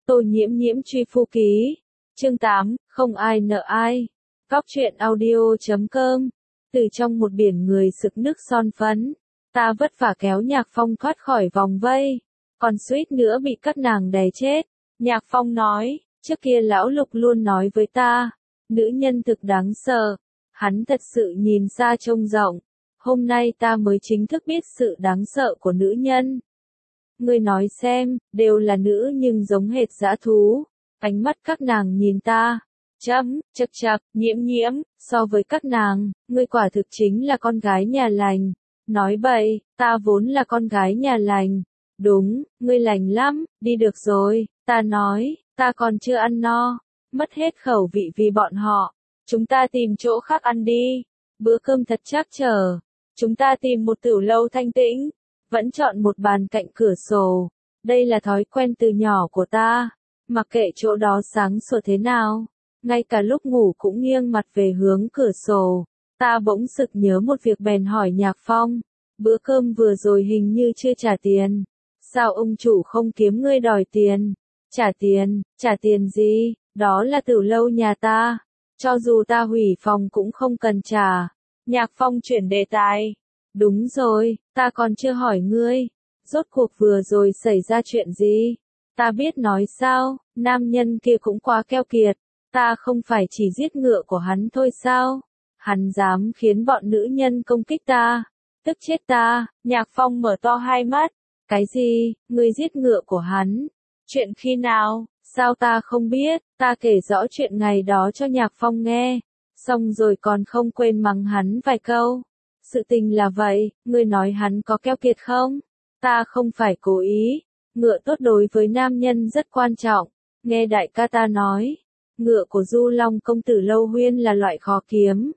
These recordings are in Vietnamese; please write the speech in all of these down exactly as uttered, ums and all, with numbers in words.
Tô Nhiễm Nhiễm truy phu ký. Chương tám, không ai nợ ai. Góc truyện audio chấm com. Từ trong một biển người sực nước son phấn, ta vất vả kéo Nhạc Phong thoát khỏi vòng vây, còn suýt nữa bị các nàng đè chết. Nhạc Phong nói, trước kia lão Lục luôn nói với ta, nữ nhân thực đáng sợ. Hắn thật sự nhìn xa trông rộng. Hôm nay ta mới chính thức biết sự đáng sợ của nữ nhân. Ngươi nói xem, đều là nữ nhưng giống hệt dã thú. Ánh mắt các nàng nhìn ta. Chấm, chậc chậc, Nhiễm Nhiễm, so với các nàng, ngươi quả thực chính là con gái nhà lành. Nói bậy, ta vốn là con gái nhà lành. Đúng, ngươi lành lắm, đi được rồi, ta nói, ta còn chưa ăn no. Mất hết khẩu vị vì bọn họ. Chúng ta tìm chỗ khác ăn đi. Bữa cơm thật trắc trở. Chúng ta tìm một tiểu lâu thanh tĩnh. Vẫn chọn một bàn cạnh cửa sổ. Đây là thói quen từ nhỏ của ta. Mặc kệ chỗ đó sáng sủa thế nào. Ngay cả lúc ngủ cũng nghiêng mặt về hướng cửa sổ. Ta bỗng sực nhớ một việc bèn hỏi Nhạc Phong. Bữa cơm vừa rồi hình như chưa trả tiền. Sao ông chủ không kiếm ngươi đòi tiền? Trả tiền, trả tiền gì? Đó là tiểu lâu nhà ta. Cho dù ta hủy phòng cũng không cần trả. Nhạc Phong chuyển đề tài. Đúng rồi, ta còn chưa hỏi ngươi. Rốt cuộc vừa rồi xảy ra chuyện gì? Ta biết nói sao, nam nhân kia cũng quá keo kiệt. Ta không phải chỉ giết ngựa của hắn thôi sao? Hắn dám khiến bọn nữ nhân công kích ta. Tức chết ta. Nhạc Phong mở to hai mắt. Cái gì, ngươi giết ngựa của hắn? Chuyện khi nào? Sao ta không biết? Ta kể rõ chuyện ngày đó cho Nhạc Phong nghe. Xong rồi còn không quên mắng hắn vài câu. Sự tình là vậy, ngươi nói hắn có keo kiệt không? Ta không phải cố ý. Ngựa tốt đối với nam nhân rất quan trọng. Nghe đại ca ta nói, ngựa của Du Long công tử Lâu Huyên là loại khó kiếm.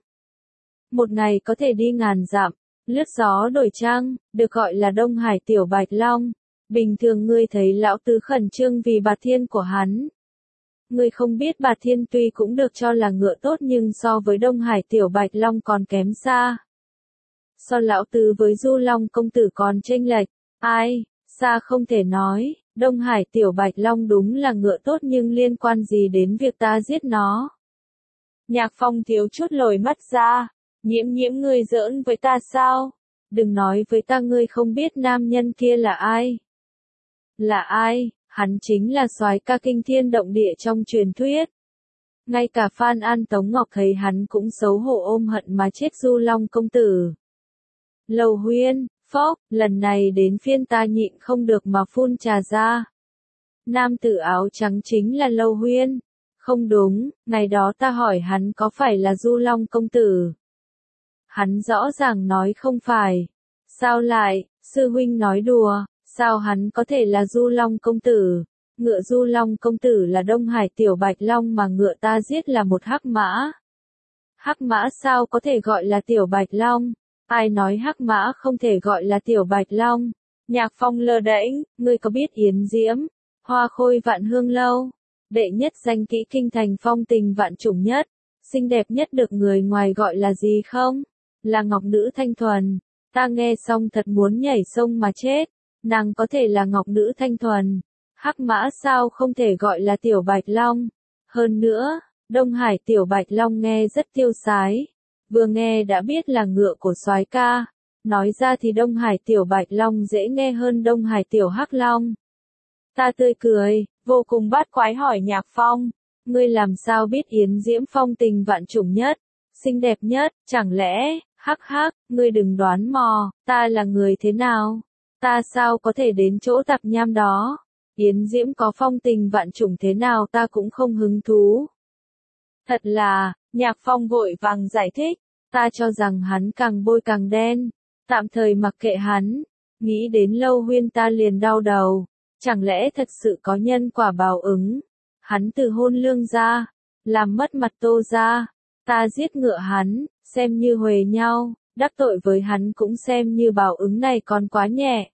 Một ngày có thể đi ngàn dặm, lướt gió đổi trăng, được gọi là Đông Hải Tiểu Bạch Long. Bình thường ngươi thấy lão tứ khẩn trương vì Bạt Thiên của hắn. Ngươi không biết Bạt Thiên tuy cũng được cho là ngựa tốt nhưng so với Đông Hải Tiểu Bạch Long còn kém xa. So lão tứ với Du Long công tử còn chênh lệch, ai, xa không thể nói, Đông Hải Tiểu Bạch Long đúng là ngựa tốt nhưng liên quan gì đến việc ta giết nó. Nhạc Phong thiếu chút lồi mắt ra, Nhiễm Nhiễm ngươi giỡn với ta sao? Đừng nói với ta ngươi không biết nam nhân kia là ai. Là ai? Hắn chính là soái ca kinh thiên động địa trong truyền thuyết. Ngay cả Phan An Tống Ngọc thấy hắn cũng xấu hổ ôm hận mà chết Du Long công tử. Lầu Huyên, phốc, lần này đến phiên ta nhịn không được mà phun trà ra. Nam tử áo trắng chính là Lâu Huyên. Không đúng, ngày đó ta hỏi hắn có phải là Du Long công tử. Hắn rõ ràng nói không phải. Sao lại, sư huynh nói đùa, sao hắn có thể là Du Long công tử? Ngựa Du Long công tử là Đông Hải Tiểu Bạch Long mà ngựa ta giết là một hắc mã. Hắc mã sao có thể gọi là Tiểu Bạch Long? Ai nói hắc mã không thể gọi là Tiểu Bạch Long? Nhạc Phong lơ đễnh, ngươi có biết Yến Diễm, Hoa Khôi Vạn Hương Lâu, đệ nhất danh kỹ kinh thành phong tình vạn chủng nhất, xinh đẹp nhất được người ngoài gọi là gì không? Là Ngọc Nữ Thanh Thuần. Ta nghe xong thật muốn nhảy sông mà chết. Nàng có thể là Ngọc Nữ Thanh Thuần. Hắc mã sao không thể gọi là Tiểu Bạch Long? Hơn nữa, Đông Hải Tiểu Bạch Long nghe rất tiêu sái. Vừa nghe đã biết là ngựa của soái ca. Nói ra thì Đông Hải Tiểu Bạch Long dễ nghe hơn Đông Hải Tiểu Hắc Long. Ta tươi cười, vô cùng bát quái hỏi Nhạc Phong. Ngươi làm sao biết Yến Diễm phong tình vạn chủng nhất, xinh đẹp nhất, chẳng lẽ, hắc hắc, ngươi đừng đoán mò, ta là người thế nào? Ta sao có thể đến chỗ tạp nham đó? Yến Diễm có phong tình vạn chủng thế nào ta cũng không hứng thú. Thật là, Nhạc Phong vội vàng giải thích, ta cho rằng hắn càng bôi càng đen, tạm thời mặc kệ hắn, nghĩ đến Lâu Huyên ta liền đau đầu, chẳng lẽ thật sự có nhân quả báo ứng? Hắn từ hôn lương ra, làm mất mặt Tô ra, ta giết ngựa hắn, xem như huề nhau, đắc tội với hắn cũng xem như báo ứng này còn quá nhẹ.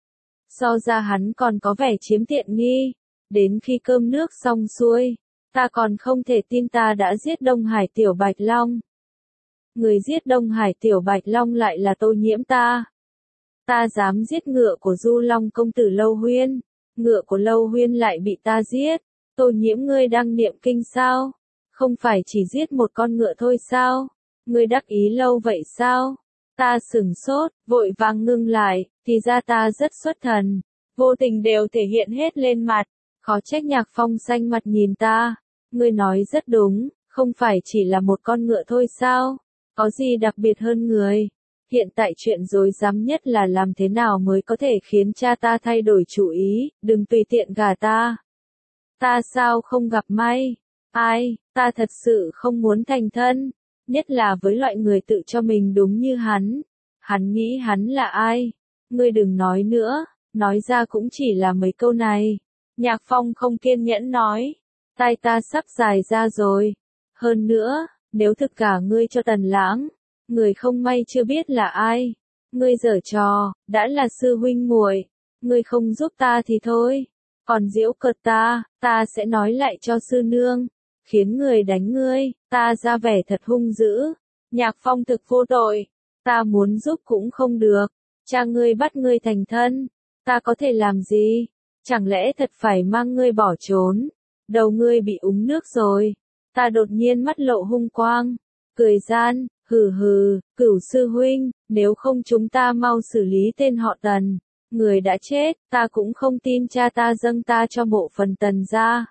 So ra hắn còn có vẻ chiếm tiện nghi, đến khi cơm nước xong xuôi, ta còn không thể tin ta đã giết Đông Hải Tiểu Bạch Long. Người giết Đông Hải Tiểu Bạch Long lại là Tô Nhiễm ta. Ta dám giết ngựa của Du Long công tử Lâu Huyên. ngựa của Lâu Huyên lại bị ta giết. Tô Nhiễm ngươi đang niệm kinh sao? Không phải chỉ giết một con ngựa thôi sao? Ngươi đắc ý lâu vậy sao? Ta sửng sốt, vội vàng ngưng lại, thì ra ta rất xuất thần. Vô tình đều thể hiện hết lên mặt. Khó trách Nhạc Phong xanh mặt nhìn ta. Ngươi nói rất đúng, không phải chỉ là một con ngựa thôi sao? Có gì đặc biệt hơn người? Hiện tại chuyện rối rắm nhất là làm thế nào mới có thể khiến cha ta thay đổi chủ ý, đừng tùy tiện gả ta. Ta sao không gặp may? Ai, ta thật sự không muốn thành thân, nhất là với loại người tự cho mình đúng như hắn. Hắn nghĩ hắn là ai? Ngươi đừng nói nữa, nói ra cũng chỉ là mấy câu này. Nhạc Phong không kiên nhẫn nói, tai ta sắp dài ra rồi. Hơn nữa, nếu thực cả ngươi cho Tần Lãng, người không may chưa biết là ai. Ngươi giở trò, đã là sư huynh muội, ngươi không giúp ta thì thôi. Còn giễu cợt ta, ta sẽ nói lại cho sư nương, khiến người đánh ngươi, ta ra vẻ thật hung dữ. Nhạc Phong thực vô tội, ta muốn giúp cũng không được, cha ngươi bắt ngươi thành thân, ta có thể làm gì? Chẳng lẽ thật phải mang ngươi bỏ trốn? Đầu ngươi bị uống nước rồi. Ta đột nhiên mắt lộ hung quang, cười gian, hừ hừ, Cửu sư huynh, nếu không chúng ta mau xử lý tên họ Tần. Người đã chết, ta cũng không tin cha ta dâng ta cho mộ phần Tần gia.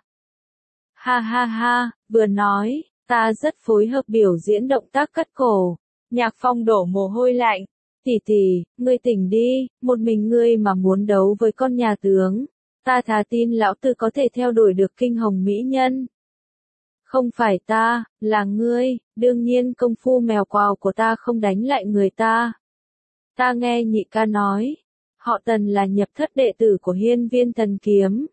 Ha ha ha, vừa nói, ta rất phối hợp biểu diễn động tác cắt cổ. Nhạc Phong đổ mồ hôi lạnh. Tỷ tỷ, ngươi tỉnh đi, một mình ngươi mà muốn đấu với con nhà tướng. Ta thà tin lão tử có thể theo đuổi được kinh hồng mỹ nhân. Không phải ta, là ngươi, đương nhiên công phu mèo quào của ta không đánh lại người ta. Ta nghe nhị ca nói, họ Tần là nhập thất đệ tử của Hiên Viên Thần Kiếm.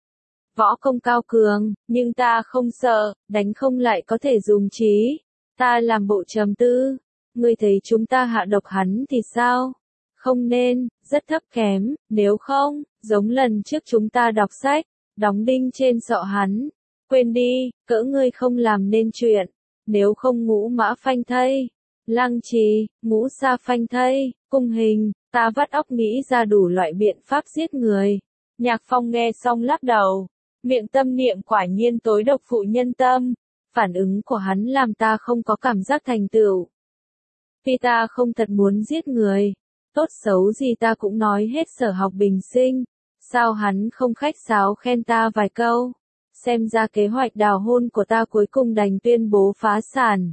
Võ công cao cường, nhưng ta không sợ, đánh không lại có thể dùng trí. Ta làm bộ trầm tư, ngươi thấy chúng ta hạ độc hắn thì sao? Không nên, rất thấp kém, nếu không, giống lần trước chúng ta đọc sách, đóng đinh trên sọ hắn. Quên đi, cỡ ngươi không làm nên chuyện, nếu không ngũ mã phanh thây, lăng trì, ngũ sa phanh thây, cung hình, ta vắt óc nghĩ ra đủ loại biện pháp giết người. Nhạc Phong nghe xong lắc đầu, miệng tâm niệm quả nhiên tối độc phụ nhân tâm, phản ứng của hắn làm ta không có cảm giác thành tựu. Vì ta không thật muốn giết người, tốt xấu gì ta cũng nói hết sở học bình sinh, sao hắn không khách sáo khen ta vài câu? Xem ra kế hoạch đào hôn của ta cuối cùng đành tuyên bố phá sản.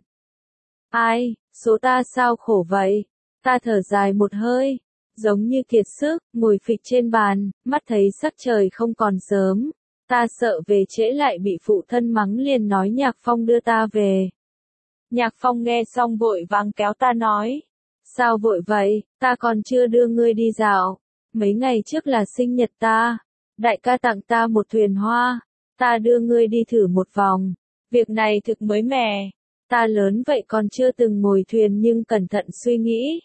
Ai, số ta sao khổ vậy? Ta thở dài một hơi, giống như kiệt sức, ngồi phịch trên bàn, mắt thấy sắc trời không còn sớm. Ta sợ về trễ lại bị phụ thân mắng liền nói Nhạc Phong đưa ta về. Nhạc Phong nghe xong vội vàng kéo ta nói. Sao vội vậy, ta còn chưa đưa ngươi đi dạo. Mấy ngày trước là sinh nhật ta. Đại ca tặng ta một thuyền hoa. Ta đưa ngươi đi thử một vòng. Việc này thực mới mẻ. Ta lớn vậy còn chưa từng ngồi thuyền nhưng cẩn thận suy nghĩ.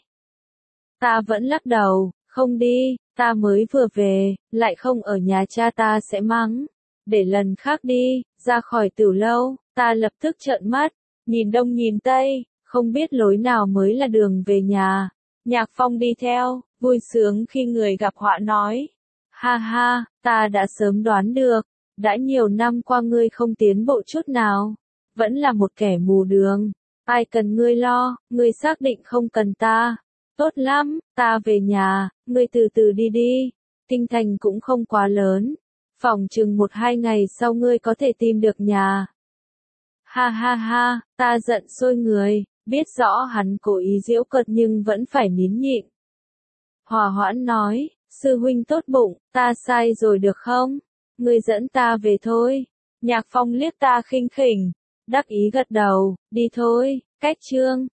Ta vẫn lắc đầu, không đi, ta mới vừa về, lại không ở nhà cha ta sẽ mắng. Để lần khác đi, ra khỏi Tửu lâu, ta lập tức trợn mắt, nhìn đông nhìn tây, không biết lối nào mới là đường về nhà. Nhạc Phong đi theo, vui sướng khi người gặp họa nói. Ha ha, ta đã sớm đoán được, đã nhiều năm qua ngươi không tiến bộ chút nào, vẫn là một kẻ mù đường. Ai cần ngươi lo, ngươi xác định không cần ta. Tốt lắm, ta về nhà, ngươi từ từ đi đi. Kinh thành cũng không quá lớn. Phòng chừng một hai ngày sau ngươi có thể tìm được nhà. Ha ha ha, ta giận sôi người, biết rõ hắn cố ý giễu cợt nhưng vẫn phải nín nhịn. Hòa hoãn nói, sư huynh tốt bụng, ta sai rồi được không? Ngươi dẫn ta về thôi. Nhạc Phong liếc ta khinh khỉnh, đắc ý gật đầu, đi thôi, cách chương.